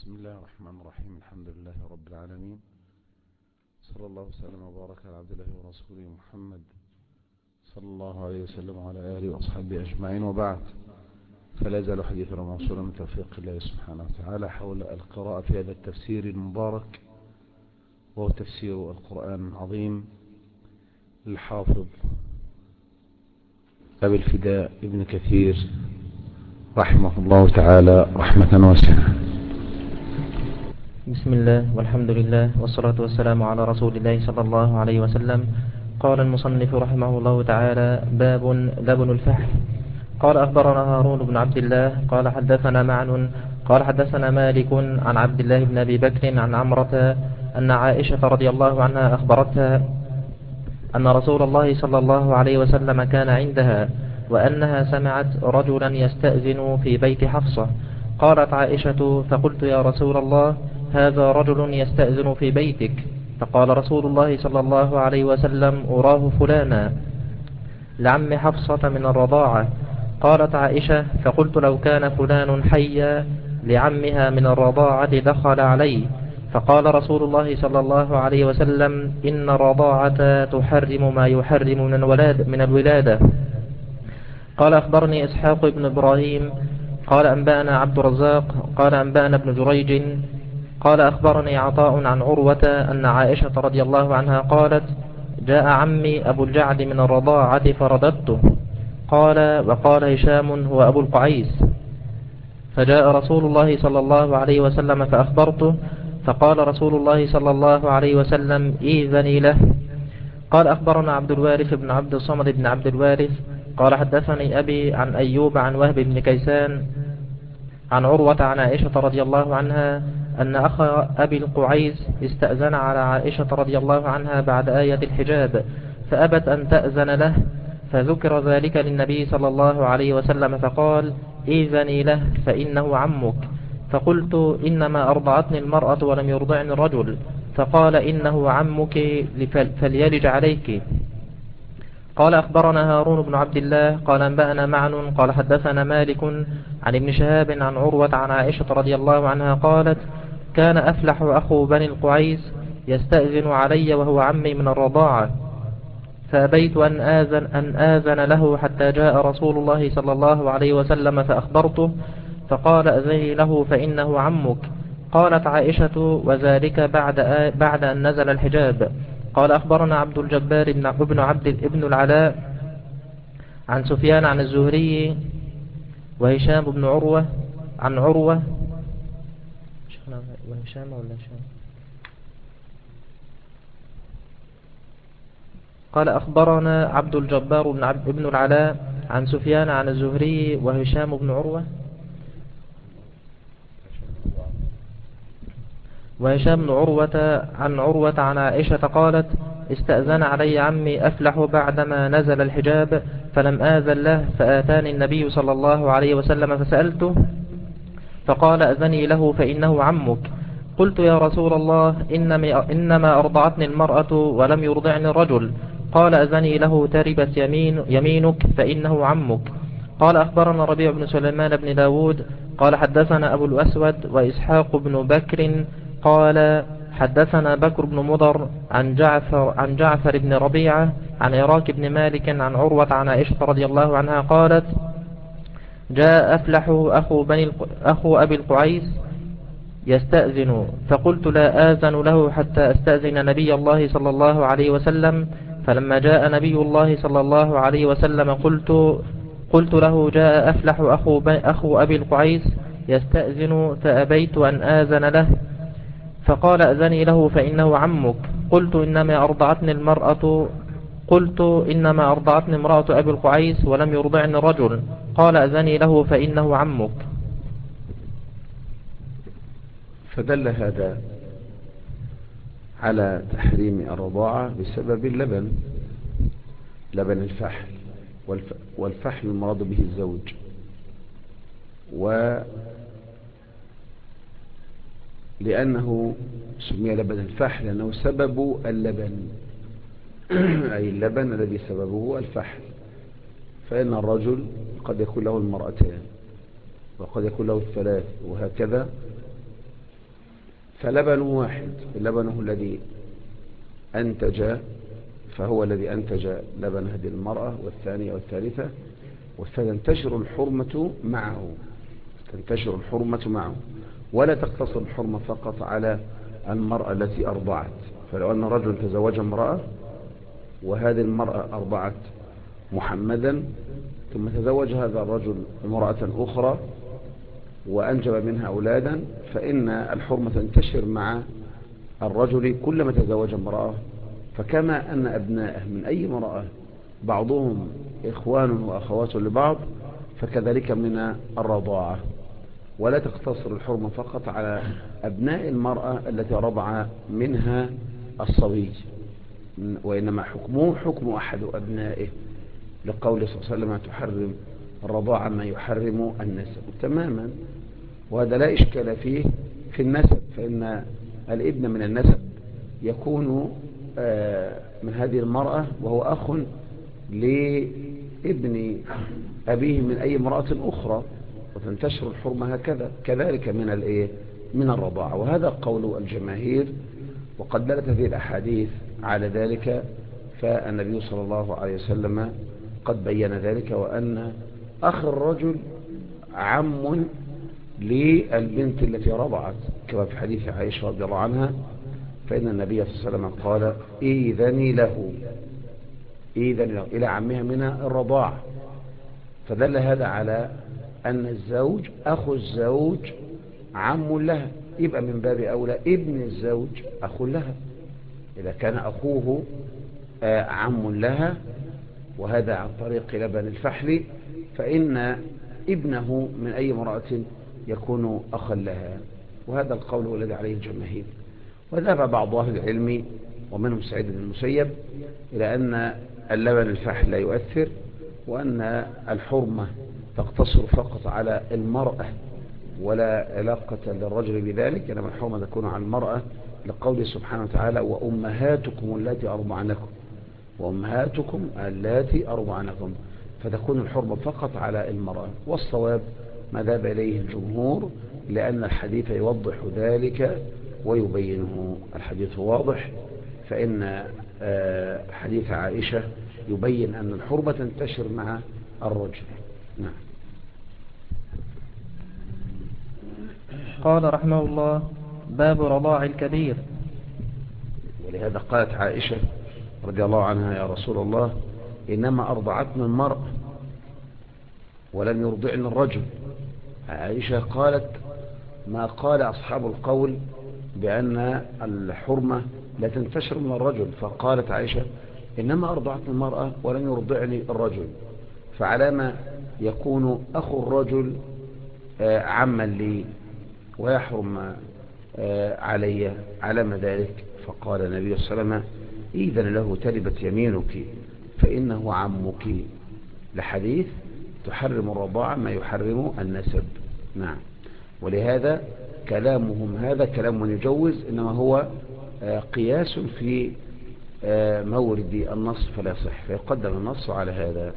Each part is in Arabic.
بسم الله الرحمن الرحيم. الحمد لله رب العالمين، صلى الله وسلم وبارك على عبد الله ورسوله محمد صلى الله عليه وسلم وعلى آله وأصحابه أجمعين، وبعد. فلا يزال حديثنا موصولا من توفيق الله سبحانه وتعالى حول القراءة في هذا التفسير المبارك، وهو تفسير القرآن العظيم للحافظ أبي الفداء ابن كثير رحمه الله تعالى رحمة واسعة. بسم الله والحمد لله والصلاة والسلام على رسول الله صلى الله عليه وسلم. قال المصنف رحمه الله تعالى: باب لبن الفحل. قال أخبرنا هارون بن عبد الله قال حدثنا معن قال حدثنا مالك عن عبد الله بن أبي بكر عن عمرة أن عائشة رضي الله عنها أخبرتها أن رسول الله صلى الله عليه وسلم كان عندها، وأنها سمعت رجلا يستأذن في بيت حفصة. قالت عائشة: فقلت يا رسول الله، هذا رجل يستأذن في بيتك. فقال رسول الله صلى الله عليه وسلم: أراه فلانا لعم حفصة من الرضاعة. قالت عائشة: فقلت لو كان فلان حيا لعمها من الرضاعة دخل عليه. فقال رسول الله صلى الله عليه وسلم: إن الرضاعة تحرم ما يحرم من الولادة. قال أخبرني إسحاق بن إبراهيم قال أنبأنا عبد الرزاق قال أنبأنا ابن جريج قال أخبرني عطاء عن عروة أن عائشة رضي الله عنها قالت: جاء عمي أبو الجعد من الرضاعة فرددته. قال: وقال هشام هو أبو القعيس. فجاء رسول الله صلى الله عليه وسلم فأخبرته، فقال رسول الله صلى الله عليه وسلم: إذني له. قال أخبرنا عبد الوارث بن عبد الصمد بن عبد الوارث قال حدثني أبي عن أيوب عن وهب بن كيسان عن عروة عن عائشة رضي الله عنها أن أخا أبي القعيس استأذن على عائشة رضي الله عنها بعد آية الحجاب، فأبت أن تأذن له، فذكر ذلك للنبي صلى الله عليه وسلم فقال: إذني له فإنه عمك. فقلت: إنما أرضعتني المرأة ولم يرضعني الرجل. فقال: إنه عمك فليلج عليك. قال أخبرنا هارون بن عبد الله قال أنبأنا معن قال حدثنا مالك عن ابن شهاب عن عروة عن عائشة رضي الله عنها قالت: كان أفلح أخو بني القعيس يستأذن علي وهو عمي من الرضاعة، فأبيت أن آذن له حتى جاء رسول الله صلى الله عليه وسلم فأخبرته، فقال: أذني له فإنه عمك. قالت عائشة: وذلك بعد أن نزل الحجاب. قال أخبرنا عبد الجبار ابن العلاء عن سفيان عن الزهري وهشام بن عروة عن عروة وهشام ولا هشام. قال أخبرنا عبد الجبار ابن العلاء عن سفيان عن الزهري وهشام بن عروة عن عروة عن عائشة قالت: استأذن علي عمي أفلح بعدما نزل الحجاب فلم آذن له، فآتاني النبي صلى الله عليه وسلم فسألته فقال: أذني له فإنه عمك. قلت: يا رسول الله، إنما أرضعتني المرأة ولم يرضعني الرجل. قال: أذني له تربت يمينك فإنه عمك. قال أخبرنا ربيع بن سليمان بن داود قال حدثنا أبو الأسود وإسحاق بن بكر قال حدثنا بكر بن مضر عن جعفر بن ربيعة عن عراك بن مالك عن عروة عن عائشة رضي الله عنها قالت: جاء أفلح أخو أبي القعيس يستأذن، فقلت: لا آذن له حتى أستأذن نبي الله صلى الله عليه وسلم. فلما جاء نبي الله صلى الله عليه وسلم قلت له: جاء أفلح أخو أبي القعيس يستأذن، فأبيت أن آذن له. فقال: أذني له فإنه عمك. قلت: إنما أرضعتني امرأة أبي القعيس ولم يرضعني الرجل. قال: أذني له فإنه عمك. فدل هذا على تحريم الرضاعة بسبب اللبن، لبن الفحل، والفحل المراد به الزوج، ولأنه سمي لبن الفحل لأنه سبب اللبن أي اللبن الذي سببه الفحل. فإن الرجل قد يكون له المرأتان وقد يكون له الثلاث وهكذا، فلبنه واحد، لبنه الذي أنتج، فهو الذي أنتج لبن هذه المرأة، والثانية والثالثة تنتشر الحرمة معه، تنتشر الحرمة معه، ولا تقتصر الحرمة فقط على المرأة التي أرضعت. فلو أن رجل تزوج امرأة وهذه المرأة أرضعت محمدا، ثم تزوج هذا الرجل امرأة أخرى وأنجب منها أولادا، فإن الحرمة تنتشر مع الرجل كلما تزوج امرأة. فكما أن أبناءه من أي امرأة بعضهم إخوان وأخوات لبعض، فكذلك من الرضاعة. ولا تقتصر الحرمة فقط على أبناء المرأة التي رضع منها الصبي، وإنما حكمه حكم أحد أبنائه، لقول صلى الله عليه وسلم تحرم الرضاعة ما يحرم النسب تماما. وهذا لا إشكال فيه في النسب، فإن الابن من النسب يكون من هذه المرأة وهو أخ لابن أبيه من أي امرأة أخرى، وتنتشر الحرمة هكذا، كذلك من الرضاعة. وهذا قول الجماهير، وقد دلت هذه الأحاديث على ذلك، فالنبي صلى الله عليه وسلم قد بين ذلك، وأن أخ الرجل عم للبنت التي رضعت، كما في حديث عائشة رضي الله عنها، فإن النبي صلى الله عليه وسلم قال إذني له إلى عمها من الرضاعة. فدل هذا على أن الزوج أخو الزوج عم لها، يبقى من باب أولى ابن الزوج أخو لها إذا كان أخوه عم لها، وهذا عن طريق لبن الفحل، فإن ابنه من أي امرأة يكون أخا لها. وهذا القول هو الذي عليه الجماهير. وذهب بعض أهل العلم ومنهم سعيد بن المسيب إلى أن اللبن الفحل لا يؤثر، وأن الحرمة تقتصر فقط على المرأة ولا علاقة للرجل بذلك، إنما الحرمة تكون على المرأة، لقوله سبحانه وتعالى وأمهاتكم اللاتي أرضعنكم، وأمهاتكم اللاتي أرضعنكم، فتكون الحرمة فقط على المرأة. والصواب ما ذهب إليه الجمهور، لأن الحديث يوضح ذلك ويبينه. الحديث واضح، فإن حديث عائشة يبين أن الحرمة تنتشر مع الرجل. نعم. قال رحمه الله باب رضاع الكبير. ولهذا قالت عائشة رضي الله عنها يا رسول الله إنما أرضعتنا المرأة ولم يرضعن الرجل. عائشة قالت ما قال أصحاب القول بأن الحرمة لا تنتشر من الرجل، فقالت عائشة إنما أرضعتني المرأة ولم يرضعني الرجل، فعلما يكون أخو الرجل عما لي ويحرم علي علم ذلك؟ فقال النبي صلى الله عليه وسلم إذن له تربت يمينك فإنه عمك، لحديث تحرم الرضاعة ما يحرم النسب. نعم. ولهذا كلامهم هذا كلام يجوز، إنما هو قياس في مورد النص فلا صح، فيقدم النص على هذا.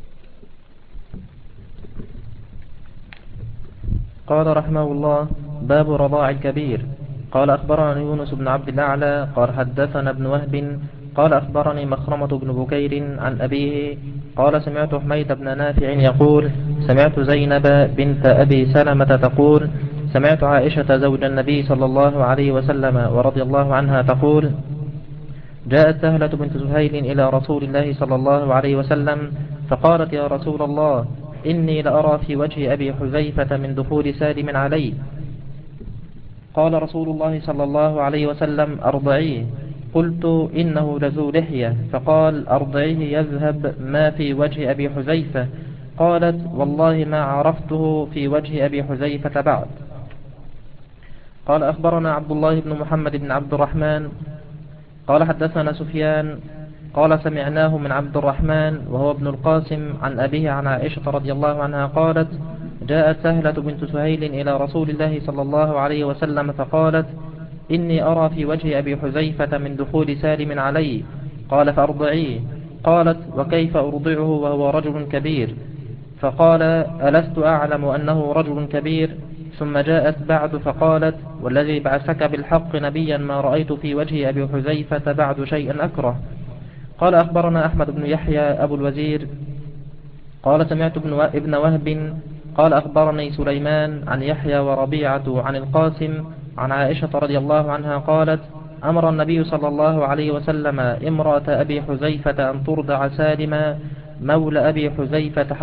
قال رحمه الله باب رضاع الكبير. قال أخبرنا يونس بن عبد الأعلى قال حدثنا ابن وهب قال أخبرني مخرمة بن بكير عن أبيه قال سمعت حميد بن نافع يقول سمعت زينب بنت أبي سلمة تقول سمعت عائشة زوج النبي صلى الله عليه وسلم ورضي الله عنها تقول جاءت سهلة بنت سهيل إلى رسول الله صلى الله عليه وسلم فقالت يا رسول الله إني لأرى في وجه أبي حذيفة من دخول سالم علي. قال رسول الله صلى الله عليه وسلم أرضعيه. قلت إنه لذو لحية، فقال أرضعيه يذهب ما في وجه أبي حذيفة. قالت والله ما عرفته في وجه أبي حذيفة بعد. قال أخبرنا عبد الله بن محمد بن عبد الرحمن قال حدثنا سفيان قال سمعناه من عبد الرحمن وهو ابن القاسم عن أبيه عن عائشة رضي الله عنها قالت جاءت سهلة بنت سهيل إلى رسول الله صلى الله عليه وسلم فقالت إني أرى في وجه أبي حذيفة من دخول سالم علي. قال فأرضعيه. قالت وكيف أرضعه وهو رجل كبير؟ فقال ألست أعلم أنه رجل كبير؟ ثم جاءت بعد فقالت: والذي بعثك بالحق نبيا ما رأيت في وجه أبي حذيفة بعد شيئا أكره. قال أخبرنا أحمد بن يحيى أبو الوزير قال سمعت ابن وهب قال أخبرني سليمان عن يحيى وربيعة عن القاسم عن عائشة رضي الله عنها قالت: أمر النبي صلى الله عليه وسلم امرأة أبي حذيفة أن ترضع سالما مولى أبي حذيفة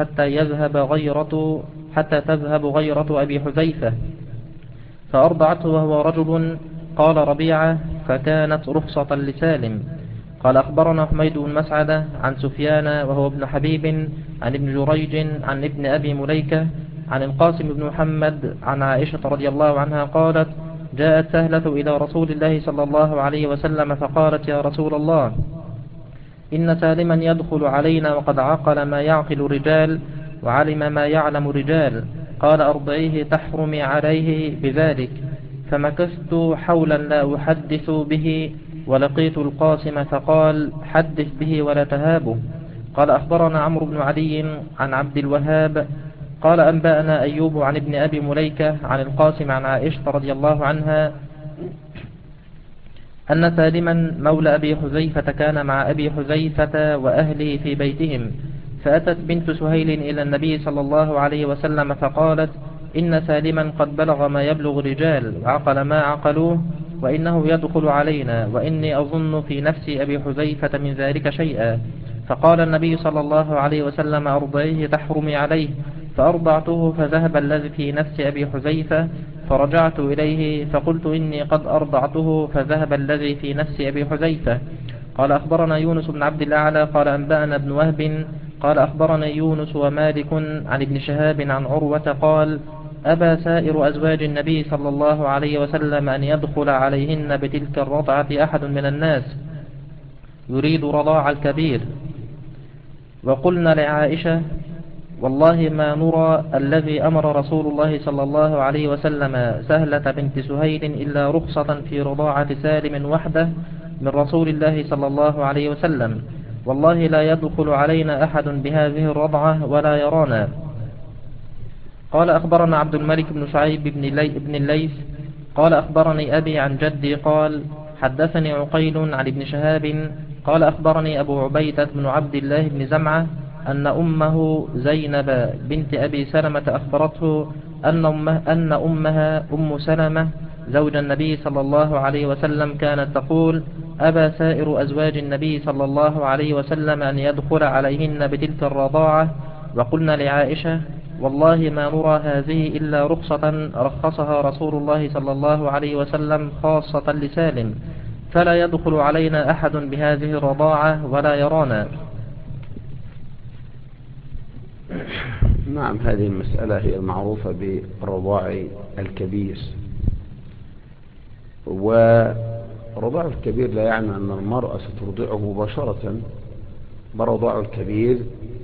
حتى تذهب غيرة أبي حذيفة، فأرضعته وهو رجل. قال ربيعة: فكانت رخصة لسالم. قال أخبرنا حميد بن مسعدة عن سفيان وهو ابن حبيب عن ابن جريج عن ابن أبي مليكة عن القاسم بن محمد عن عائشة رضي الله عنها قالت: جاءت سهلة إلى رسول الله صلى الله عليه وسلم فقالت: يا رسول الله، إن سالما يدخل علينا وقد عقل ما يعقل رجال وعلم ما يعلم رجال. قال: أرضعيه تحرمي عليه بذلك. فمكثت حولا لا أحدث به، ولقيت القاسم فقال: حدث به ولا تهابه. قال أخبرنا عمرو بن علي عن عبد الوهاب قال أنبأنا أيوب عن ابن أبي مليكة عن القاسم عن عائشة رضي الله عنها أن سالما مولى أبي حذيفة كان مع أبي حذيفة وأهله في بيتهم، فأتت بنت سهيل إلى النبي صلى الله عليه وسلم فقالت: إن سالما قد بلغ ما يبلغ الرجال وعقل ما عقلوه، وإنه يدخل علينا، وإني أظن في نفس أبي حذيفة من ذلك شيئا. فقال النبي صلى الله عليه وسلم: أرضعيه تحرمي عليه. فأرضعته فذهب الذي في نفس أبي حذيفة، فرجعت إليه فقلت: إني قد أرضعته فذهب الذي في نفس أبي حذيفة. قال أخبرنا يونس بن عبد الأعلى قال أنبأنا ابن وهب قال أخبرنا يونس ومالك عن ابن شهاب عن عروة قال: أبى سائر أزواج النبي صلى الله عليه وسلم أن يدخل عليهن بتلك الرضعة أحد من الناس يريد رضاع الكبير. وقلنا لعائشة: والله ما نرى الذي أمر رسول الله صلى الله عليه وسلم سهلة بنت سهيل إلا رخصة في رضاعة سالم وحده من رسول الله صلى الله عليه وسلم، والله لا يدخل علينا أحد بهذه الرضعة ولا يرانا. قال أخبرنا عبد الملك بن شعيب بن الليث قال أخبرني أبي عن جدي قال: حدثني عقيل عن ابن شهاب قال أخبرني أبو عبيدة بن عبد الله بن زمعة أن أمه زينب بنت أبي سلمة أخبرته أن أمها أم سلمة زوج النبي صلى الله عليه وسلم كانت تقول: أبى سائر أزواج النبي صلى الله عليه وسلم أن يدخل عليهن بتلك الرضاعة. وقلنا لعائشة: والله ما نرى هذه إلا رخصة رخصها رسول الله صلى الله عليه وسلم خاصة لسالم، فلا يدخل علينا أحد بهذه الرضاعة ولا يرانا. نعم، هذه المسألة هي المعروفة برضاع الكبير. ورضاع الكبير لا يعني أن المرأة سترضعه مباشرة، برضاع الكبير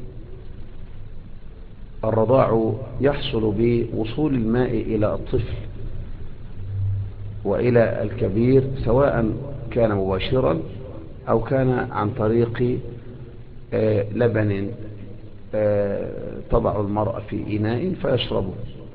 الرضاع يحصل بوصول الماء إلى الطفل وإلى الكبير، سواء كان مباشرا أو كان عن طريق لبن تضع المرأة في إناء فيشربه.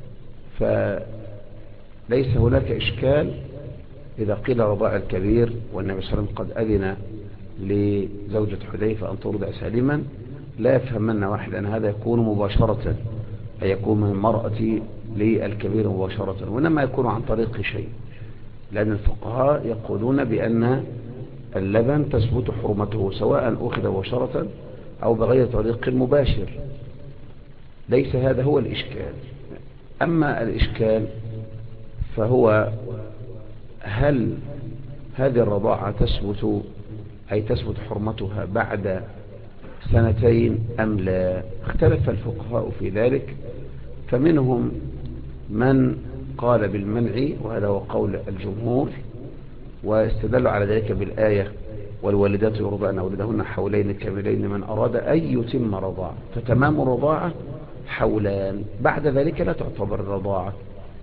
فليس هناك إشكال إذا قيل رضاع الكبير والنبي صلى الله عليه وسلم قد أذن لزوجة حذيفة أن ترضع سالما، لا يفهمن واحد أن هذا يكون مباشرة، أي يكون من المرأة للكبير مباشرة، وإنما يكون عن طريق شيء، لأن الفقهاء يقولون بأن اللبن تثبت حرمته سواء أخذ مباشرة أو بغير طريق مباشر. ليس هذا هو الإشكال. أما الإشكال فهو هل هذه الرضاعة تثبت حرمتها بعد 2 أم لا؟ اختلف الفقهاء في ذلك، فمنهم من قال بالمنع، وهذا هو قول الجمهور، واستدلوا على ذلك بالآية: والوالدات يرضعن أولادهن حولين كاملين من أراد أن يتم رضاعة، فتمام الرضاعة 2 حولان، بعد ذلك لا تعتبر الرضاعة.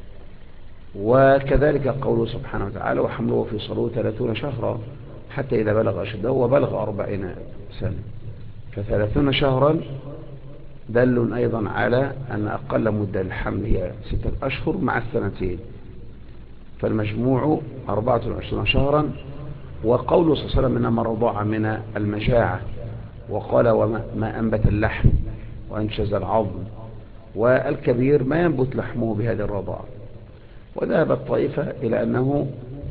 وكذلك قوله سبحانه وتعالى: وحمله في صلوه 30 شهرا حتى إذا بلغ أشده وبلغ 40 سنة، ف30 شهرا دل أيضا على أن أقل مدة للحمل هي 6 أشهر مع السنتين، فالمجموع 24 شهرا. وقوله صلى الله عليه وسلم إنما الرضاعة من المجاعة، وقال وما أنبت اللحم وأنشز العظم، والكبير ما ينبت لحمه بهذه الرضاعة. وذهبت طائفة إلى أنه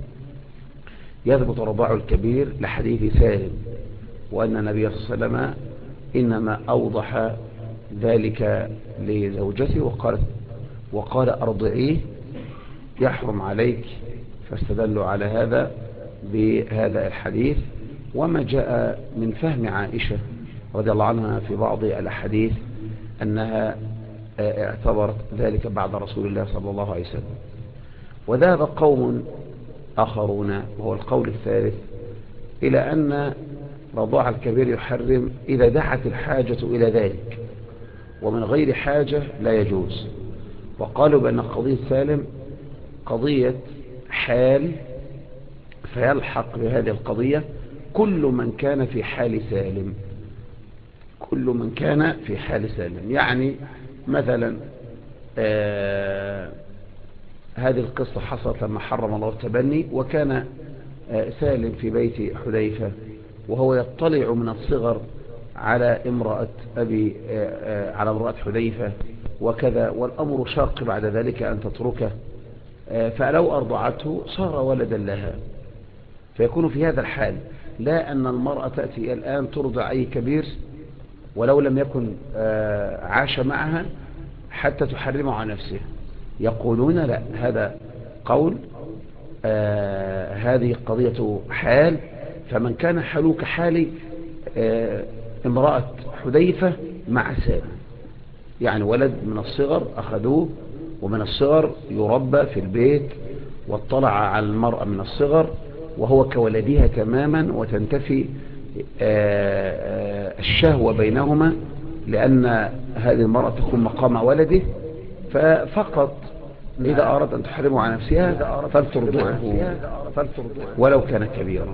يثبت رضاع الكبير لحديث سالم، وأن النبي صلى الله عليه وسلم إنما أوضح ذلك لزوجته وقال أرضعيه يحرم عليك، فاستدلوا على هذا بهذا الحديث. وما جاء من فهم عائشة رضي الله عنها في بعض الأحاديث أنها اعتبرت ذلك بعد رسول الله صلى الله عليه وسلم. وذهب قوم آخرون وهو القول الثالث إلى أن رضاع الكبير يحرم إذا دعت الحاجة إلى ذلك، ومن غير حاجة لا يجوز. وقالوا بأن قضية سالم قضية حال، فيلحق بهذه القضية كل من كان في حال سالم، كل من كان في حال سالم. يعني مثلا هذه القصة حصلت لما حرم الله التبني، وكان سالم في بيت حذيفة وهو يطلع من الصغر على امرأة على امرأة حذيفة وكذا، والأمر شاق بعد ذلك أن تتركه، فلو أرضعته صار ولدا لها، فيكون في هذا الحال. لا أن المرأة تأتي الآن ترضع أي كبير ولو لم يكن عاش معها حتى تحرمه على نفسها. يقولون لا، هذا قول، هذه قضية حال، فمن كان حاله كحال امرأة حذيفة مع سالم، يعني ولد من الصغر أخذوه ومن الصغر يربى في البيت، واطلع على المرأة من الصغر وهو كولدها تماما، وتنتفي الشهوة بينهما، لأن هذه المرأة تكون مقام ولده، ففقط إذا أردت أن تحرمه على نفسها فلترضعه ولو كان كبيرا.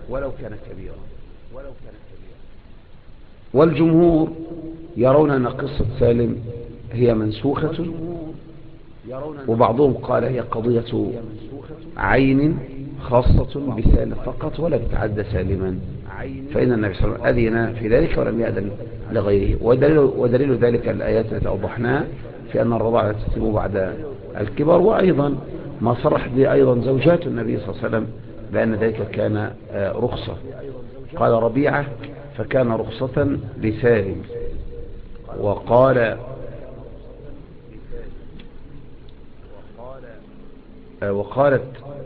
والجمهور يرون أن قصة سالم هي منسوخة، وبعضهم قال هي قضية عين خاصة بسالم فقط ولا تتعدى سالما، فإن النبي صلى الله عليه وسلم أذن في ذلك ولم يأذن لغيره. ودليل ذلك الآيات التي أوضحناها في أن الرضاعة تتم بعد الكبر، وأيضا ما صرح به أيضا زوجات النبي صلى الله عليه وسلم بأن ذلك كان رخصة. قال ربيعة فكان رخصة لسالم. وقالت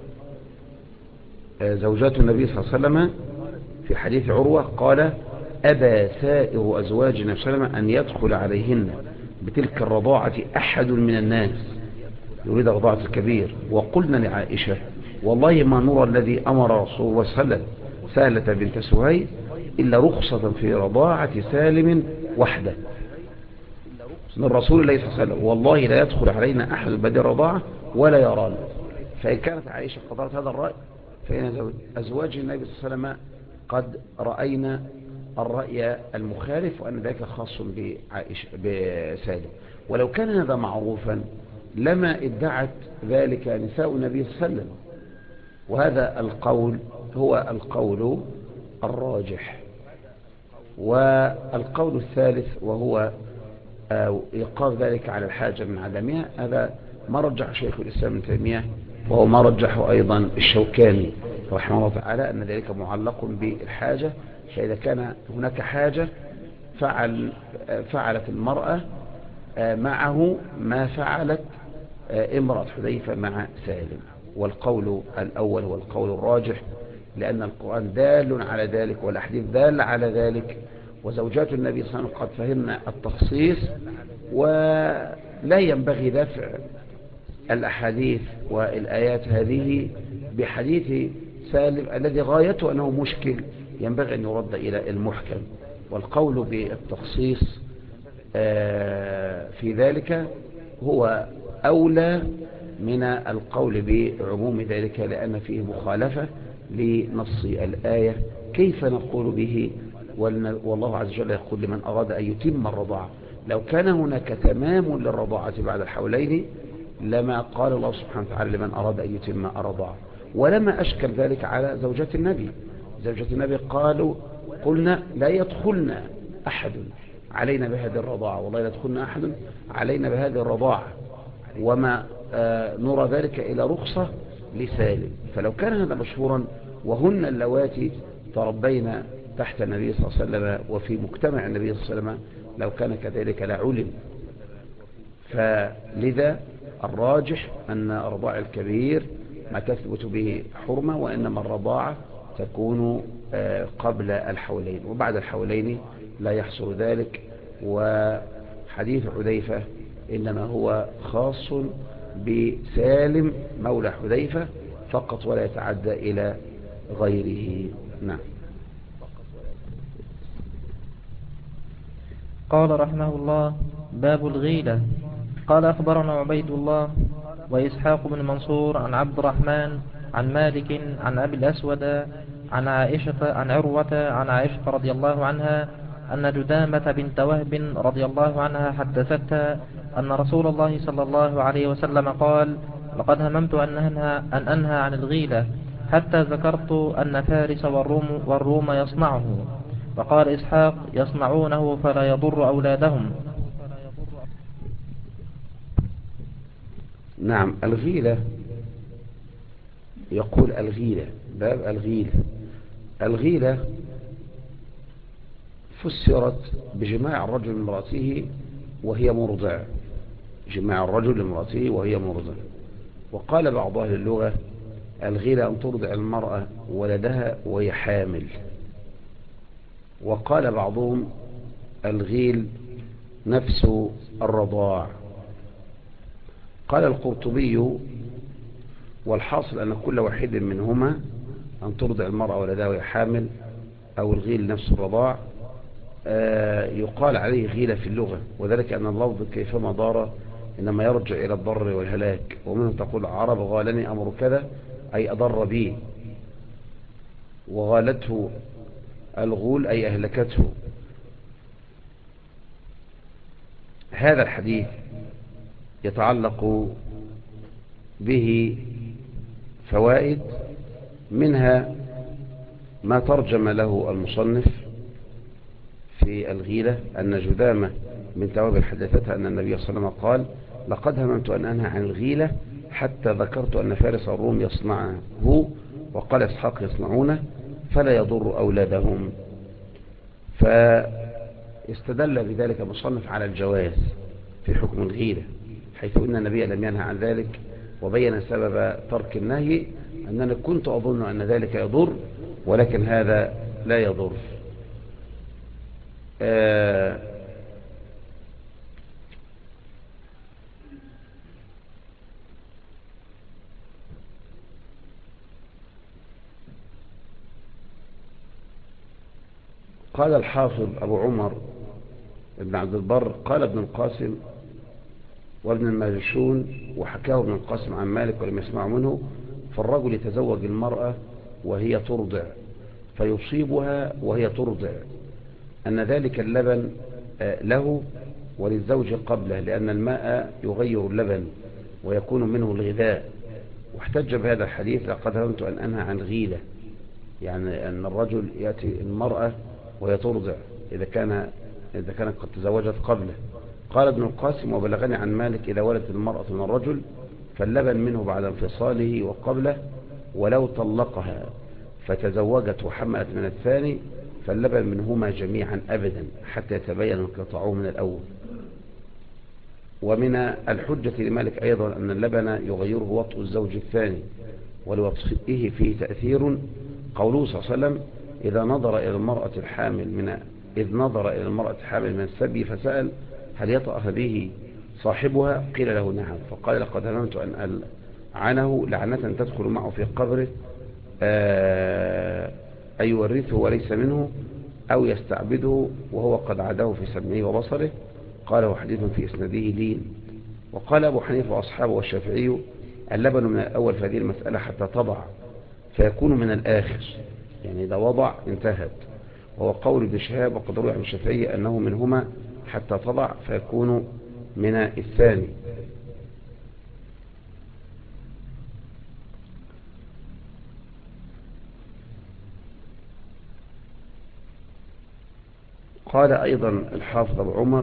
زوجات النبي صلى الله عليه وسلم في حديث عروة قال أبى سائر أزواج النبي صلى الله عليه وسلم أن يدخل عليهن بتلك الرضاعة أحد من الناس يريد رضاعة الكبير، وقلنا لعائشة والله ما نرى الذي أمر رسول الله صلى الله عليه وسلم سهلة بنت سهيل إلا رخصة في رضاعة سالم وحده من رسول الله صلى الله عليه وسلم، والله لا يدخل علينا أحد بدل رضاعة ولا يرانا. فإن كانت عائشة قدرت هذا الرأي، فإن أزواج النبي صلى الله عليه وسلم قد رأينا الرأي المخالف، وأن ذلك خاص بسالم. ولو كان هذا معروفا لما ادعت ذلك نساء النبي صلى الله عليه وسلم. وهذا القول هو القول الراجح. والقول الثالث وهو إيقاف ذلك على الحاجة من عدمها، هذا ما رجح شيخ الإسلام ابن تيمية، وهو ما رجحه أيضا الشوكاني رحمه الله تعالى، أن ذلك معلق بالحاجة. فإذا كان هناك حاجة فعلت المرأة معه ما فعلت امرأة حذيفة مع سالم. والقول الأول هو القول الراجح، لأن القرآن دال على ذلك والأحاديث دال على ذلك، وزوجات النبي صلى الله عليه وسلم قد فهمنا التخصيص، ولا ينبغي دفع الأحاديث والآيات هذه بحديث سالم الذي غايته أنه مشكل ينبغي أن يرد إلى المحكم. والقول بالتخصيص في ذلك هو أولى من القول بعموم ذلك، لأن فيه مخالفة لنص الآية. كيف نقول به والله عز وجل يقول لمن أراد أن يتم الرضاعة لو كان هناك تمام للرضاعة بعد الحولين لما قال الله سبحانه وتعالى لمن أراد أن يتم الرضاعة، ولما أشكل ذلك على زوجات النبي. زوجات النبي قلنا لا يدخلنا أحد علينا بهذه الرضاعة، والله لا يدخلنا أحد علينا بهذه الرضاعة، وما نرى ذلك إلى رخصة لسالم. فلو كان هذا مشهورا وهن اللواتي تربين تحت النبي صلى الله عليه وسلم وفي مجتمع النبي صلى الله عليه وسلم لو كان كذلك لعلم. فلذا الراجح أن الرضاع الكبير ما تثبت به حرمة، وإنما الرضاعة تكون قبل الحولين، وبعد الحولين لا يحصل ذلك. وحديث حذيفة إنما هو خاص بسالم مولى حذيفة فقط ولا يتعدى إلى غيره. نعم. قال رحمه الله: باب الغيلة. قال أخبرنا عبيد الله وإسحاق بن منصور عن عبد الرحمن عن مالك عن أبي الأسود عن عروة عن عائشة رضي الله عنها أن جدامة بنت وهب رضي الله عنها حدثتها أن رسول الله صلى الله عليه وسلم قال: لقد هممت أن أنهى عن الغيلة حتى ذكرت أن فارس والروم يصنعه. وقال إسحاق: يصنعونه فلا يضر أولادهم. نعم. الغيلة، يقول الغيلة، باب الغيلة. الغيلة فسرت بجماع الرجل لامرأته وهي مرضع، جماع الرجل لامرأته وهي مرضع. وقال بعض أهل اللغة الغيلة أن ترضع المرأة ولدها وهي حامل. وقال بعضهم الغيل نفس الرضاع. قال القرطبي: والحاصل أن كل واحد منهما، أن ترضع المرأة ولدها وهي حامل أو الغيل نفس الرضاع، يقال عليه غيلة في اللغة، وذلك أن اللفظ كيفما دار إنما يرجع إلى الضر والهلاك. ومنه تقول عرب غالني أمر كذا، أي أضر به، وغالته الغول أي أهلكته. هذا الحديث يتعلق به فوائد، منها ما ترجم له المصنف في الغيلة أن جدامة بنت وهب حدثتها أن النبي صلى الله عليه وسلم قال: لقد هممت أن أنهى عن الغيلة حتى ذكرت أن فارس الروم يصنعه. وقال إسحاق: يصنعونه فلا يضر أولادهم. فاستدل بذلك المصنف على الجواز في حكم الغيلة، حيث أن النبي لم ينهى عن ذلك، وبين سبب ترك النهي أنني كنت أظن أن ذلك يضر، ولكن هذا لا يضر. قال الحافظ أبو عمر ابن عبد البر: قال ابن القاسم وابن الماجشون، وحكاه ابن القاسم عن مالك ولم يسمع منه: فالرجل يتزوج المرأة وهي ترضع فيصيبها وهي ترضع، أن ذلك اللبن له وللزوج قبله، لأن الماء يغير اللبن ويكون منه الغذاء. واحتج بهذا الحديث: لقد هممت أن أنهى عن غيلة، يعني أن الرجل يأتي المرأة وهي ترضع إذا كانت قد تزوجت قبله. قال ابن القاسم: وبلغني عن مالك إذا ولدت المرأة من الرجل فاللبن منه بعد انفصاله وقبله، ولو طلقها فتزوجت وحملت من الثاني فاللبن منهما جميعا أبدا حتى يتبين انقطاعه من الأول. ومن الحجة لمالك أيضا أن اللبن يغيره وطء الزوج الثاني، ولوطئه فيه تأثير قوله صلى الله عليه وسلم: إذ نظر إلى المرأة الحامل من الثدي فسأل: هل يطأ به صاحبها؟ قيل له: نعم. فقال: لقد هممت أن ألعنه لعنة تدخل معه في قبره، أي يورثه وليس منه، أو يستعبده وهو قد عاده في سمعه وبصره. قاله حديث في إسناده لين. وقال أبو حنيفة وأصحابه والشافعي: اللبن من الأول في هذه المسألة حتى تضع، فيكون من الآخر، يعني إذا وضع انتهت. وهو قول ابن شهاب، وقد روي عن الشافعي أنه منهما حتى تضع فيكون من الثاني. قال أيضا الحافظ أبو عمر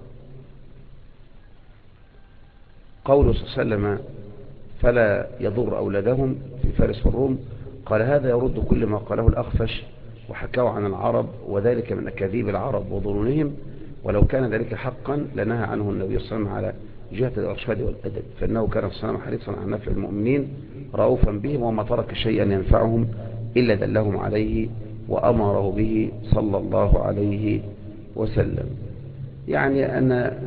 قوله صلى الله عليه وسلم فلا يضر أولادهم في فارس والروم، قال هذا يرد كل ما قاله الأخفش وحكاه عن العرب، وذلك من أكاذيب العرب وظنونهم، ولو كان ذلك حقا لنهى عنه النبي صلى الله عليه وسلم على جهة الإرشاد والأدب، فإنه كان صلى الله عليه وسلم حريصا على نفع المؤمنين رؤوفا بهم، وما ترك شيئا ينفعهم إلا دلهم عليه وأمره به صلى الله عليه وسلم. يعني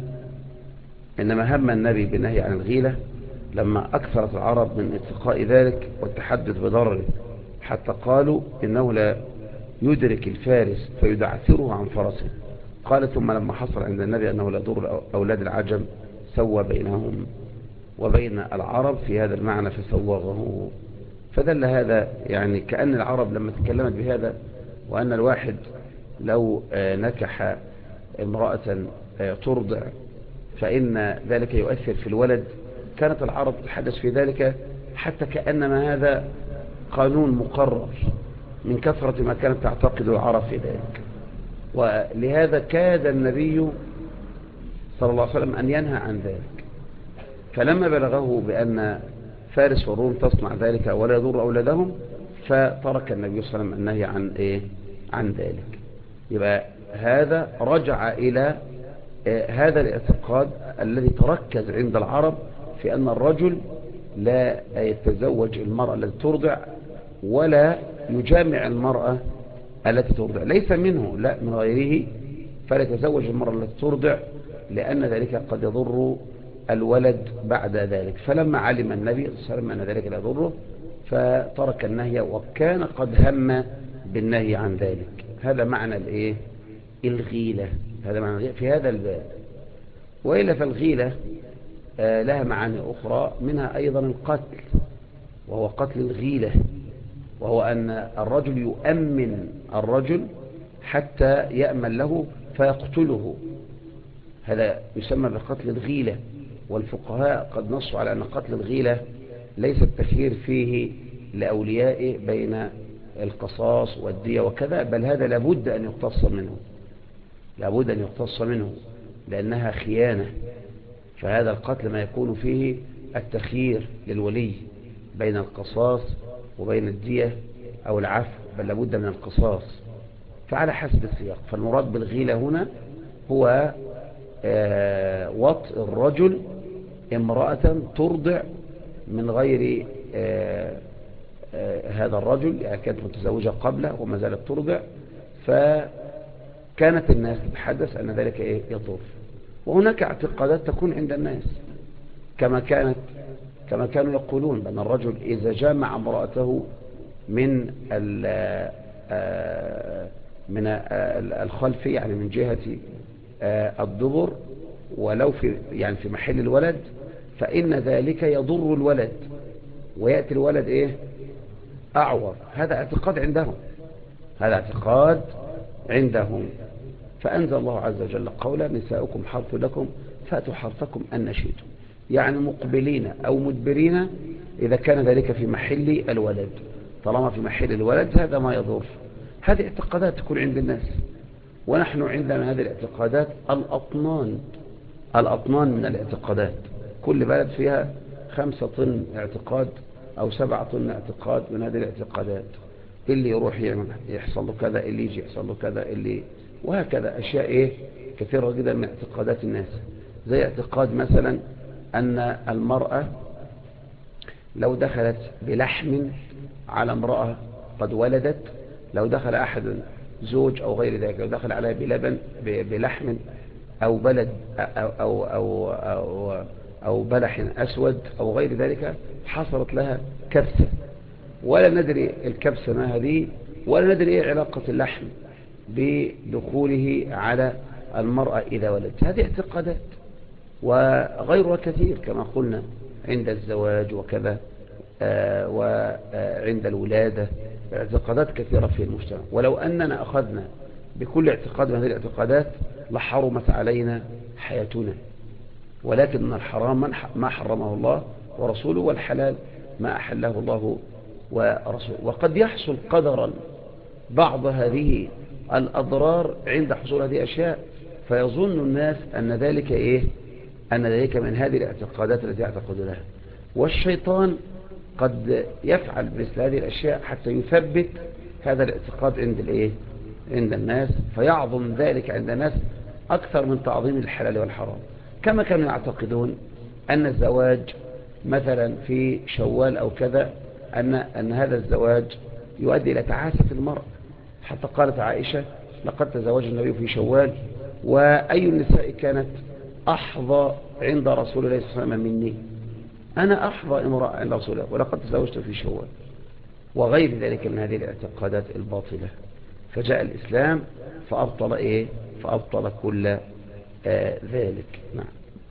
إنما هم النبي بالنهي عن الغيلة لما أكثرت العرب من اتقاء ذلك والتحدث بضرره، حتى قالوا إنه لا يدرك الفارس فيدعثره عن فرسه. قال ثم لما حصل عند النبي أنه لا يضر أولاد العجم سوى بينهم وبين العرب في هذا المعنى فسوغه. فدل هذا يعني كأن العرب لما تكلمت بهذا، وأن الواحد لو نكح امرأة ترضع فإن ذلك يؤثر في الولد، كانت العرب تتحدث في ذلك حتى كأنما هذا قانون مقرر من كثرة ما كانت تعتقد العرب في ذلك. ولهذا كاد النبي صلى الله عليه وسلم أن ينهى عن ذلك، فلما بلغه بأن فارس والروم تصنع ذلك ولا يضر أولادهم، فترك النبي صلى الله عليه وسلم النهي عن ذلك. يبقى هذا رجع إلى هذا الاعتقاد الذي تركز عند العرب في أن الرجل لا يتزوج المرأة التي ترضع ولا يجامع المرأة التي ترضع، ليس منه لا من غيره، فلا يتزوج المرأة التي ترضع لأن ذلك قد يضر الولد بعد ذلك. فلما علم النبي صلى الله عليه وسلم أن ذلك لا يضره فترك النهي، وكان قد هم بالنهي عن ذلك. هذا معنى الغيلة، هذا معنى في هذا الباب. وإلا فالغيلة لها معاني أخرى، منها أيضا القتل، وهو قتل الغيلة، وهو أن الرجل يؤمن الرجل حتى يأمن له فيقتله، هذا يسمى بقتل الغيلة. والفقهاء قد نصوا على أن قتل الغيلة ليس التخيير فيه لأوليائه بين القصاص والدية وكذا، بل هذا لابد أن يقتص منه، لابد أن يقتص منه لأنها خيانة. فهذا القتل ما يكون فيه التخيير للولي بين القصاص وبين الدية أو العفو، بل لابد من القصاص، فعلى حسب السياق. فالمراد بالغيلة هنا هو وطء الرجل امرأة ترضع من غير هذا الرجل، يعني كانت متزوجة قبله وما زالت ترضع، فكانت الناس تتحدث أن ذلك يضر. وهناك اعتقادات تكون عند الناس كما كانوا يقولون بأن الرجل إذا جامع امرأته من الخلف، يعني من جهة الدبر، ولو في محل الولد، فإن ذلك يضر الولد ويأتي الولد أعور. هذا اعتقاد عندهم، هذا اعتقاد عندهم. فأنزل الله عز وجل قولا نساؤكم حرث لكم فأتوا حرثكم أن شئتم، يعني مقبلين أو مدبرين إذا كان ذلك في محل الولد. طالما في محل الولد هذا ما يضر. هذه اعتقادات تكون عند الناس، ونحن عندنا هذه الاعتقادات الأطنان من الاعتقادات. كل بلد فيها 5 طن اعتقاد أو 7 طن اعتقاد من هذه الاعتقادات، اللي يروح يحصل له كذا، اللي يجي يحصل له كذا، وهكذا أشياء كثيرة جدا من اعتقادات الناس. زي اعتقاد مثلا أن المرأة لو دخلت بلحم على امرأة قد ولدت، لو دخل أحد زوج أو غير ذلك، لو دخل عليها بلبن بلحم أو بلد أو بلح أسود أو غير ذلك، حصلت لها كبسة، ولا ندري الكبسة ما هذه، ولا ندري إيه علاقة اللحم بدخوله على المرأة إذا ولدت. هذه اعتقادات، وغيرها كثير كما قلنا عند الزواج وكذا، وعند الولادة، اعتقادات كثيرة في المجتمع. ولو أننا أخذنا بكل اعتقاد من هذه الاعتقادات لحرمت علينا حياتنا، ولكن الحرام ما حرمه الله ورسوله، والحلال ما أحله الله ورسوله. وقد يحصل قدرا بعض هذه الأضرار عند حصول هذه الأشياء، فيظن الناس أن ذلك أن ذلك من هذه الاعتقادات التي يعتقدونها. والشيطان قد يفعل مثل هذه الأشياء حتى يثبت هذا الاعتقاد عند الناس، فيعظم ذلك عند الناس أكثر من تعظيم الحلال والحرام. كما كانوا يعتقدون أن الزواج مثلا في شوال أو كذا، أن هذا الزواج يؤدي إلى تعاسة المرء، حتى قالت عائشة: لقد تزوج النبي في شوال، وأي النساء كانت أحظى عند رسول الله صلى الله عليه وسلم مني، أنا أحظى امرأة عند رسول الله ولقد تزوجت في شوال، وغير ذلك من هذه الاعتقادات الباطلة. فجاء الإسلام فأبطل كل ذلك. نعم.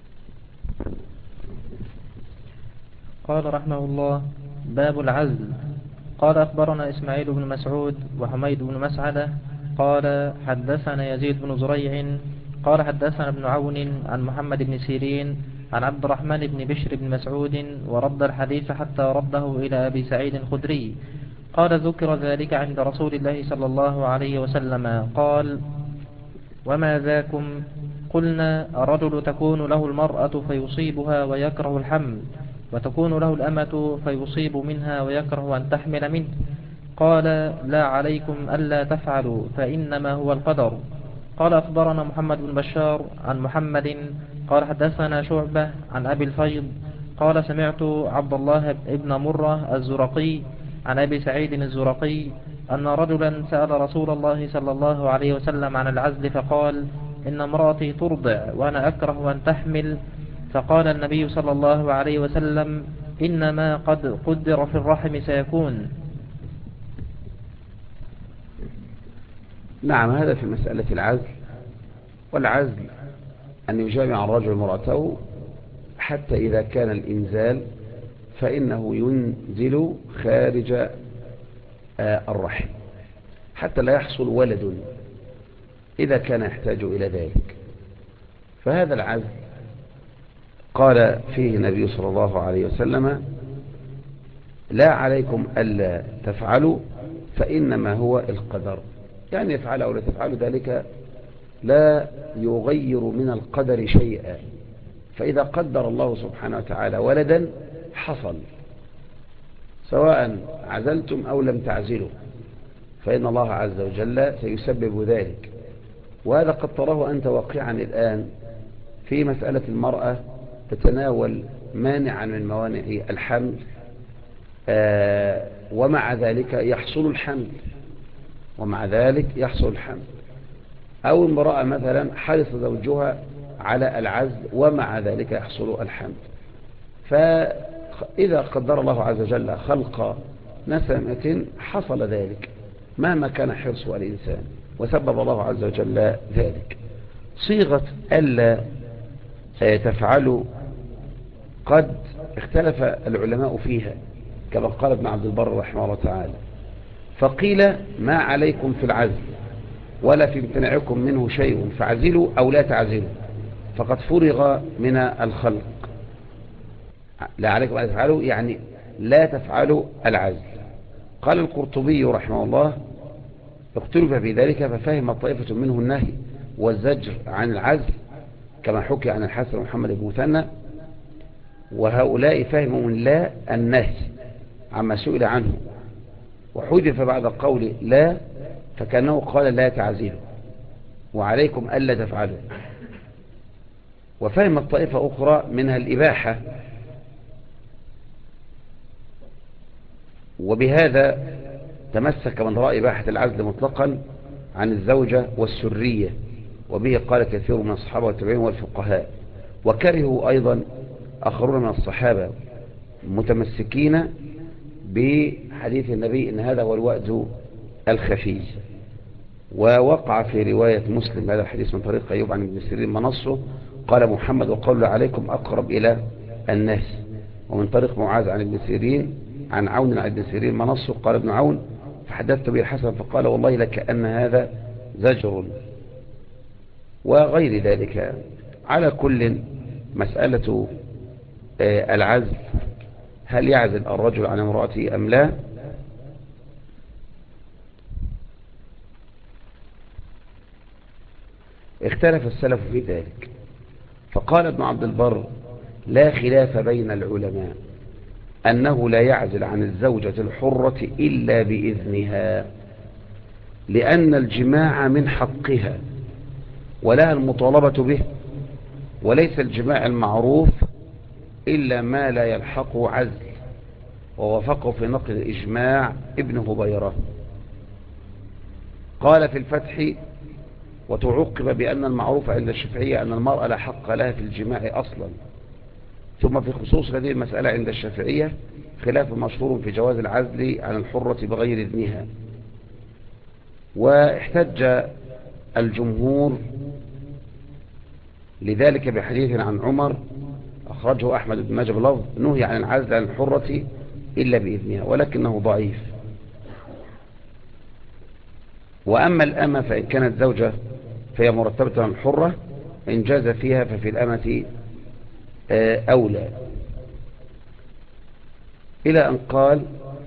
قال رحمه الله: باب العزل. قال أخبرنا إسماعيل بن مسعود وحميد بن مسعدة قال حدثنا يزيد بن زريع قال حدثنا ابن عون عن محمد بن سيرين عن عبد الرحمن بن بشر بن مسعود، ورد الحديث حتى رده إلى أبي سعيد الخدري قال: ذكر ذلك عند رسول الله صلى الله عليه وسلم قال: وما ذاكم؟ قلنا: الرجل تكون له المرأة فيصيبها ويكره الحمل، وتكون له الأمة فيصيب منها ويكره أن تحمل منه. قال: لا عليكم ألا تفعلوا، فإنما هو القدر. قال أخبرنا محمد بن بشار عن محمد قال حدثنا شعبة عن أبي الفيض قال سمعت عبد الله بن مرة الزرقي عن أبي سعيد الزرقي أن رجلا سأل رسول الله صلى الله عليه وسلم عن العزل، فقال: إن امرأتي ترضع وأنا أكره أن تحمل. فقال النبي صلى الله عليه وسلم: إنما قد قدر في الرحم سيكون. نعم، هذا في مسألة العزل. والعزل أن يجامع الرجل امرأته حتى إذا كان الإنزال فإنه ينزل خارج الرحم حتى لا يحصل ولد إذا كان يحتاج إلى ذلك. فهذا العزل قال فيه النبي صلى الله عليه وسلم: لا عليكم ألا تفعلوا، فإنما هو القدر. يعني يفعل أو لا تفعل ذلك لا يغير من القدر شيئا، فإذا قدر الله سبحانه وتعالى ولدا حصل، سواء عزلتم أو لم تعزلوا، فإن الله عز وجل سيسبب ذلك. وهذا قد تراه أنت واقعا الآن في مسألة المرأة تتناول مانعا من موانع الحمل، ومع ذلك يحصل الحمل. أو امرأة مثلا حرص زوجها على العزل ومع ذلك يحصل الحمل. فإذا قدر الله عز وجل خلق نسمة حصل ذلك مهما كان حرص الإنسان، وسبب الله عز وجل ذلك. صيغة ألا تفعلوا قد اختلف العلماء فيها، كما قال ابن عبد البر رحمه الله تعالى: فقيل: ما عليكم في العزل ولا في امتناعكم منه شيء، فاعزلوا أو لا تعزلوا، فقد فرغ من الخلق. لا عليكم أن تفعلوا يعني لا تفعلوا العزل. قال القرطبي رحمه الله: اختلف في ذلك، ففهم طائفة منه النهي والزجر عن العزل كما حكي عن الحسن ومحمد بن مثنى، وهؤلاء فهموا من لا النهي عما سئل عنه، وحذف بعد قول لا فكأنه قال لا تعزلوا وعليكم ألا تفعلوا. وفهم الطائفة أخرى منها الإباحة، وبهذا تمسك من رأى إباحة العزل مطلقا عن الزوجة والسرية، وبه قال كثير من الصحابة والتابعين والفقهاء. وكرهوا أيضا آخرون من الصحابة متمسكين بحديث النبي إن هذا هو الوأد الخفي. ووقع في رواية مسلم هذا الحديث من طريق أيوب عن ابن سيرين منصه قال محمد: وقول عليكم أقرب إلى الناس. ومن طريق معاذ عن ابن سيرين عن عون عن ابن سيرين منصه قال ابن عون: فحدثت به الحسن فقال: والله لكأن هذا زجر وغير ذلك. على كل مسألة العزل، هل يعزل الرجل عن امرأته أم لا؟ اختلف السلف في ذلك، فقال ابن عبد البر: لا خلاف بين العلماء أنه لا يعزل عن الزوجة الحرة إلا بإذنها، لأن الجماع من حقها ولها المطالبة به، وليس الجماع المعروف إلا ما لا يلحقه عزل. ووافقه في نقل الإجماع ابن هبيرة. قال في الفتح: وتعقب بأن المعروف عند الشافعية أن المرأة لا حق لها في الجماع أصلا. ثم في خصوص هذه المسألة عند الشافعية خلاف مشهور في جواز العزل عن الحرة بغير إذنها. واحتج الجمهور لذلك بحديث عن عمر أخرجه أحمد بن ماجه بلفظ: نهي عن العزل عن الحرة إلا بإذنها، ولكنه ضعيف. وأما الأمة فإن كانت زوجة فهي مرتبة عن الحرة، إن جاز فيها ففي الأمة أولى. إلى أن قال: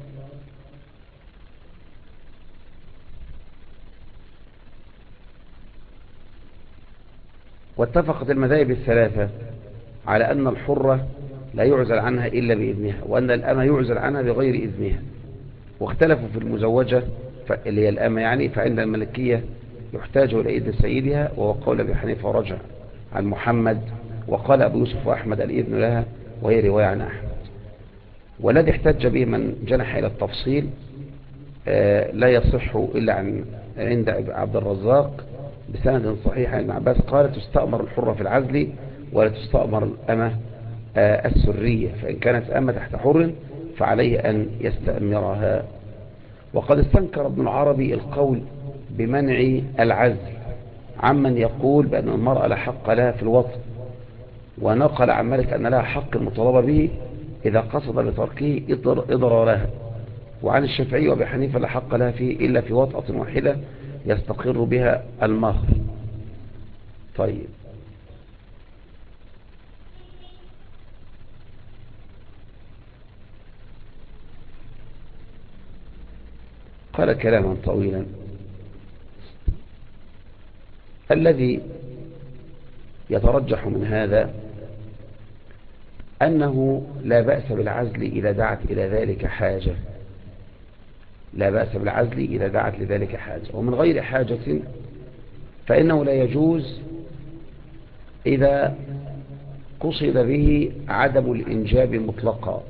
واتفقت المذاهب الثلاثة على أن الحرة لا يعزل عنها إلا بإذنها، وأن الأمة يعزل عنها بغير إذنها. واختلفوا في المزوجة اللي هي الأمة يعني، فعند الملكية يحتاج إلى إذن سيدها، وهو قول أبي حنيفة ورجع عن محمد، وقال أبو يوسف وأحمد الإذن لها، وهي رواية عن أحمد. والذي احتج به من جنح إلى التفصيل لا يصح إلا عند عبد الرزاق بسند صحيح عن ابن عباس قال: تستأمر الحرة في العزل ولا تستأمر الأمة السرية، فإن كانت أمة تحت حر فعليه أن يستأمرها. وقد استنكر ابن العربي القول بمنع العزل عمن يقول بأن المرأة لا حق لها في الوطن، ونقل عن مالك أن لها حق المطالبة به إذا قصد بتركه إضرارها، وعن الشافعي وابي حنيفة لا حق لها فيه إلا في وطأة واحدة يستقر بها المهر. طيب، قال كلاما طويلا. الذي يترجح من هذا أنه لا بأس بالعزل إذا دعت إلى ذلك حاجة، لا بأس بالعزل إذا دعت لذلك حاجة، ومن غير حاجة فإنه لا يجوز إذا قصد به عدم الإنجاب مطلقا.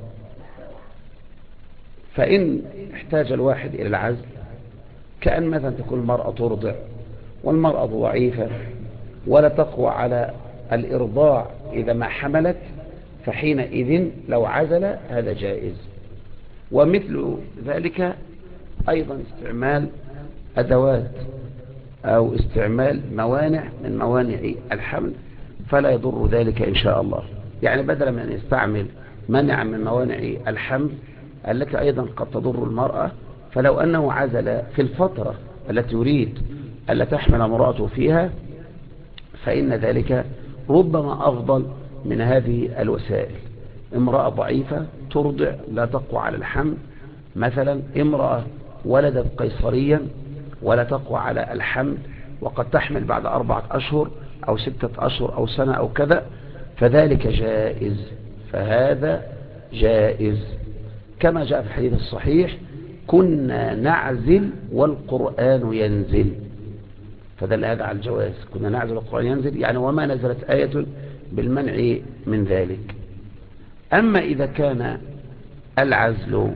فإن احتاج الواحد إلى العزل، كأن مثلا تكون المرأة ترضع والمرأة ضعيفة ولا تقوى على الإرضاع إذا ما حملت، فحينئذ لو عزل هذا جائز. ومثل ذلك أيضا استعمال أدوات أو استعمال موانع من موانع الحمل، فلا يضر ذلك إن شاء الله. يعني بدلا من أن يستعمل منع من موانع الحمل التي أيضا قد تضر المرأة، فلو أنه عزل في الفترة التي يريد ألا تحمل امرأته فيها، فإن ذلك ربما أفضل من هذه الوسائل. امرأة ضعيفة ترضع لا تقوى على الحمل، مثلا امرأة ولدت قيصريا ولا تقوى على الحمل وقد تحمل بعد 4 أشهر أو 6 أشهر أو سنة أو كذا، فذلك جائز، فهذا جائز. كما جاء في الحديث الصحيح: كنا نعزل والقرآن ينزل، فدل هذا على الجواز. كنا نعزل والقرآن ينزل، يعني وما نزلت آية بالمنع من ذلك. أما إذا كان العزل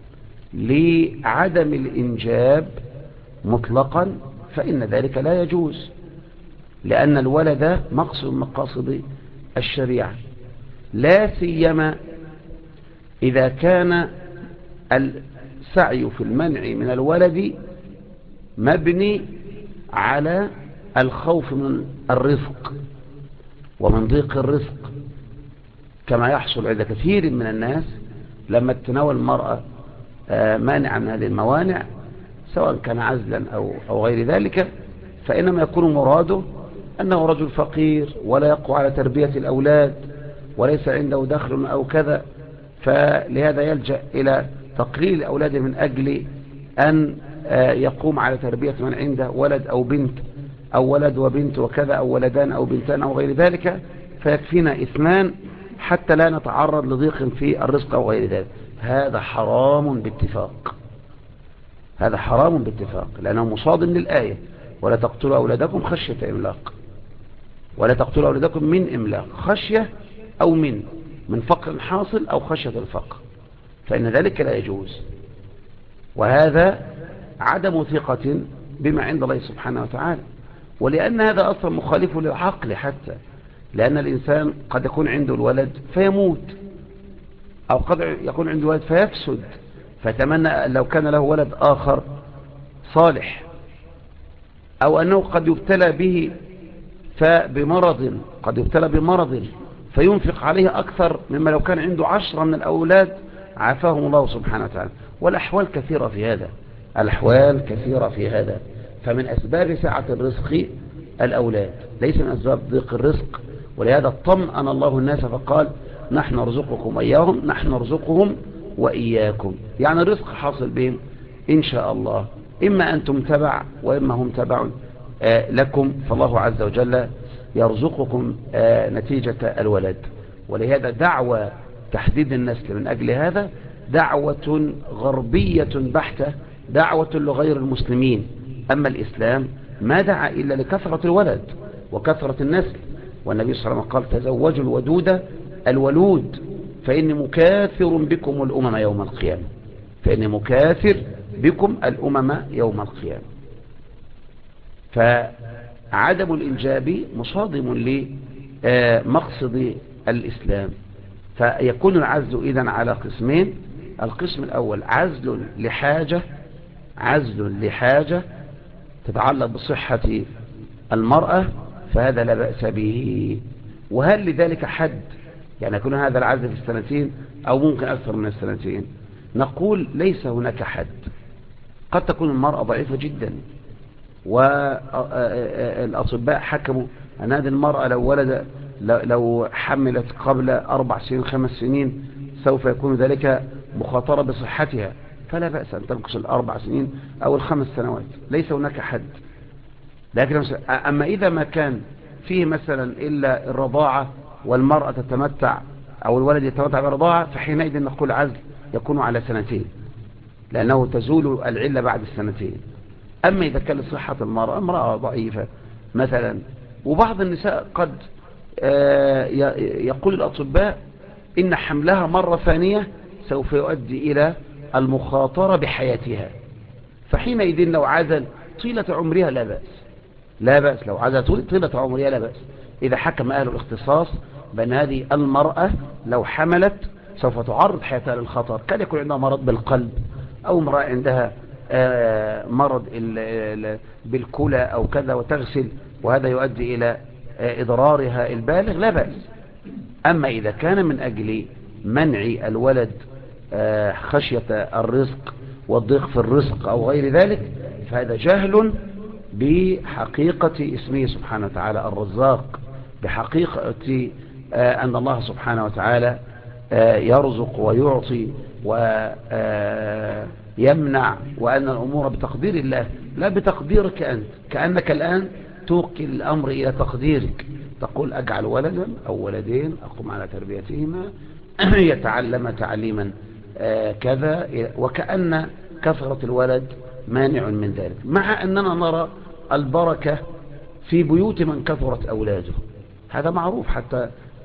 لعدم الإنجاب مطلقا فإن ذلك لا يجوز، لأن الولد مقصد من مقاصد الشريعة، لا سيما إذا كان السعي في المنع من الولد مبني على الخوف من الرزق ومن ضيق الرزق، كما يحصل عند كثير من الناس لما تتناول المرأة مانع من هذه الموانع، سواء كان عزلا أو غير ذلك، فإنما يكون مراده أنه رجل فقير ولا يقوى على تربية الأولاد وليس عنده دخل أو كذا، فلهذا يلجأ إلى تقليل أولاده من أجل أن يقوم على تربية من عنده ولد أو بنت أو ولد وبنت وكذا أو ولدان أو بنتان أو غير ذلك، فيكفينا اثنان حتى لا نتعرض لضيق في الرزق أو غير ذلك. هذا حرام باتفاق، هذا حرام باتفاق، لأنه مصادم للآية: ولا تقتلوا أولادكم خشية إملاق. ولا تقتلوا أولادكم من إملاق، خشية أو من فقر حاصل أو خشية الفقر، فإن ذلك لا يجوز. وهذا عدم ثقة بما عند الله سبحانه وتعالى، ولأن هذا أصلا مخالف للعقل حتى، لأن الإنسان قد يكون عنده الولد فيموت، أو قد يكون عنده ولد فيفسد، فتمنى لو كان له ولد آخر صالح، أو أنه قد يبتلى به فبمرض، قد يبتلى بمرض فينفق عليه أكثر مما لو كان عنده 10 من الأولاد عافاهم الله سبحانه وتعالى. والأحوال كثيرة في هذا، الأحوال كثيرة في هذا. فمن أسباب سعة الرزق الأولاد، ليس من أسباب ضيق الرزق. ولهذا اطمأن الله الناس فقال: نحن نرزقكم إياهم، نحن نرزقهم وإياكم. يعني الرزق حاصل بهم إن شاء الله، إما أنتم تبع وإما هم تبع لكم، فالله عز وجل يرزقكم نتيجة الولد. ولهذا دعوة تحديد النسل من أجل هذا دعوة غربية بحتة، دعوة لغير المسلمين. أما الإسلام ما دعا إلا لكثرة الولد وكثرة النسل، والنبي صلى الله عليه وسلم قال: تزوجوا الودود الولود فإني مكاثر بكم الأمم يوم القيامة، فإني مكاثر بكم الأمم يوم القيامة. فعدم الإنجاب مصادم لمقصد الإسلام. فيكون العزل إذن على قسمين: القسم الأول عزل لحاجة، عزل لحاجة تتعلق بصحة المرأة، فهذا لا بأس به. وهل لذلك حد؟ يعني يكون هذا العزل في السنتين أو ممكن أكثر من السنتين؟ نقول ليس هناك حد. قد تكون المرأة ضعيفة جدا، والأطباء حكموا أن هذه المرأة لو حملت قبل 4 سنين 5 سنين سوف يكون ذلك مخاطرة بصحتها، فلا بأس أن تنقص 4 سنين أو 5 سنوات، ليس هناك حد. لكن أما إذا ما كان فيه مثلا إلا الرضاعة والمرأة تتمتع أو الولد يتمتع بالرضاعة، فحينئذ نقول عزل يكون على 2، لأنه تزول العلة بعد 2. أما إذا كان لصحة المرأة، امرأة ضعيفة مثلا، وبعض النساء قد يقول الأطباء إن حملها مرة ثانية سوف يؤدي إلى المخاطرة بحياتها، فحينئذ لو عزل طيلة عمرها لا بأس، لا بأس لو عزل طيلة عمرها لا بأس، إذا حكم أهل الاختصاص بأن هذه المرأة لو حملت سوف تعرض حياتها للخطر، كان يكون عندها مرض بالقلب، أو امرأة عندها مرض بالكلى أو كذا وتغسل، وهذا يؤدي إلى إضرارها البالغ، لا بأس. أما إذا كان من أجل منع الولد خشية الرزق والضيق في الرزق أو غير ذلك، فهذا جهل بحقيقة اسمه سبحانه وتعالى الرزاق، بحقيقة أن الله سبحانه وتعالى يرزق ويعطي ويمنع، وأن الأمور بتقدير الله لا بتقديرك أنت. كأنك الآن توكل الأمر إلى تقديرك، تقول أجعل ولدا أو ولدين أقوم على تربيتهما يتعلم تعليما كذا، وكأن كثرة الولد مانع من ذلك، مع أننا نرى البركة في بيوت من كثرت أولاده. هذا معروف حتى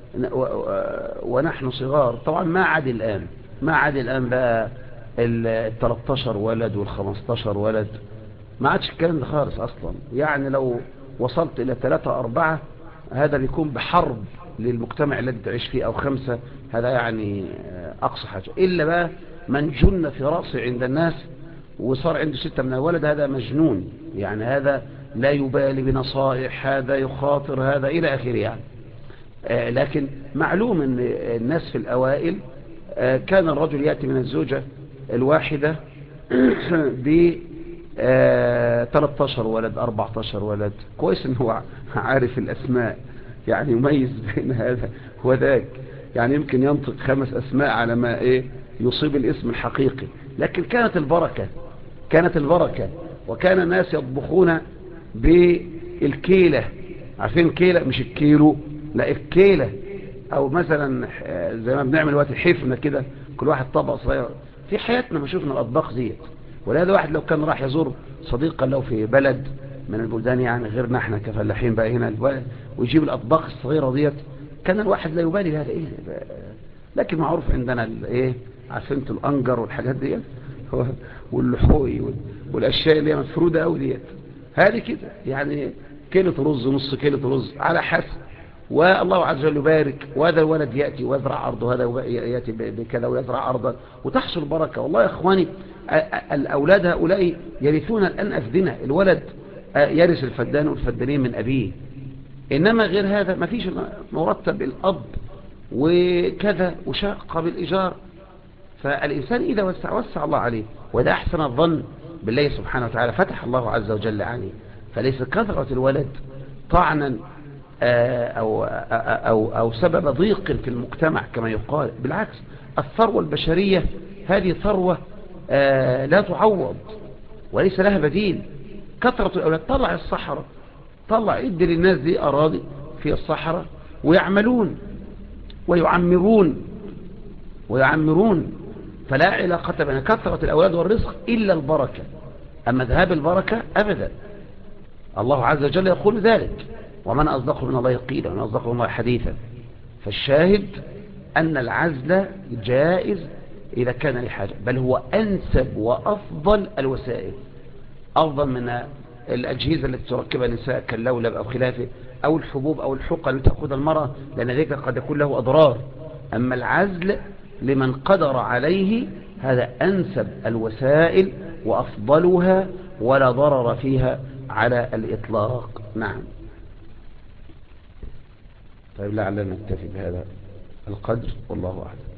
ونحن صغار. طبعا ما عاد الآن بقى 13 ولد وال15 ولد، ما عادش الكلام ده خالص أصلا. يعني لو وصلت إلى 3 4 هذا بيكون بحرب للمجتمع الذي تعيش فيه، أو 5، هذا يعني أقصى حاجة. إلا بقى من جن في رأسه عند الناس وصار عنده 6 من الولد، هذا مجنون، يعني هذا لا يبالي بنصائح، هذا يخاطر، هذا إلى آخره يعني. لكن معلوم أن الناس في الأوائل كان الرجل يأتي من الزوجة الواحدة 13 ولد 14 ولد، كويس ان هو عارف الاسماء، يعني يميز بين هذا وذاك، يعني يمكن ينطق 5 اسماء على ما يصيب الاسم الحقيقي. لكن كانت البركة، وكان الناس يطبخون بالكيلة. عارفين الكيلة؟ مش الكيلو، لا الكيلة. او مثلا زي ما بنعمل وقت حفنة كده، كل واحد طبق صغير. في حياتنا ما شفنا الاطباق ديت. ولهذا واحد لو كان راح يزور صديقا له في بلد من البلدان، يعني غيرنا احنا كفلاحين بقى هنا، ويجيب الاطباق الصغيرة ديت، كان الواحد لا يبالي هذا لكن معروف عندنا عارفين انتوا الانجر والحاجات ديت واللحوي والاشياء اللي هي مفروده قوي ديت، هذه كده يعني كيلو رز، نص كيلو رز على حسب. والله عز وجل يبارك، وهذا الولد ياتي ويزرع ارضه، هذا ياتي بكذا ويزرع ارضا، وتحصل بركه. والله يا اخواني، الاولاد هؤلاء يرثون الان افدنه. الولد يرث الفدان والفدانين من ابيه، انما غير هذا ما فيش مرتب الاب وكذا وشاق بالايجار. فالإنسان إذا وسع الله عليه، وإذا أحسن الظن بالله سبحانه وتعالى، فتح الله عز وجل عليه. فليس كثرة الولد طعنا أو سبب ضيق في المجتمع كما يقال. بالعكس، الثروة البشرية هذه ثروة لا تعوض وليس لها بديل. كثرة الأولاد، طلع الصحراء، طلع ادي للناس دي أراضي في الصحراء ويعملون ويعمرون، فلا علاقة بين كثرة الأولاد والرزق إلا البركة. أما ذهاب البركة أبدا. الله عز وجل يقول ذلك: ومن أصدق من الله قيلا ومن أصدق من الله حديثا. فالشاهد أن العزل جائز إذا كان لحاجة، بل هو أنسب وأفضل الوسائل، أفضل من الأجهزة التي تركبها النساء كاللولب أو خلافه، أو الحبوب أو الحقن التي تأخذها المرأة، لأن ذلك قد يكون له أضرار. أما العزل لمن قدر عليه هذا أنسب الوسائل وأفضلها، ولا ضرر فيها على الإطلاق. نعم. طيب، لعلنا نكتفي بهذا القدر، والله أعلم.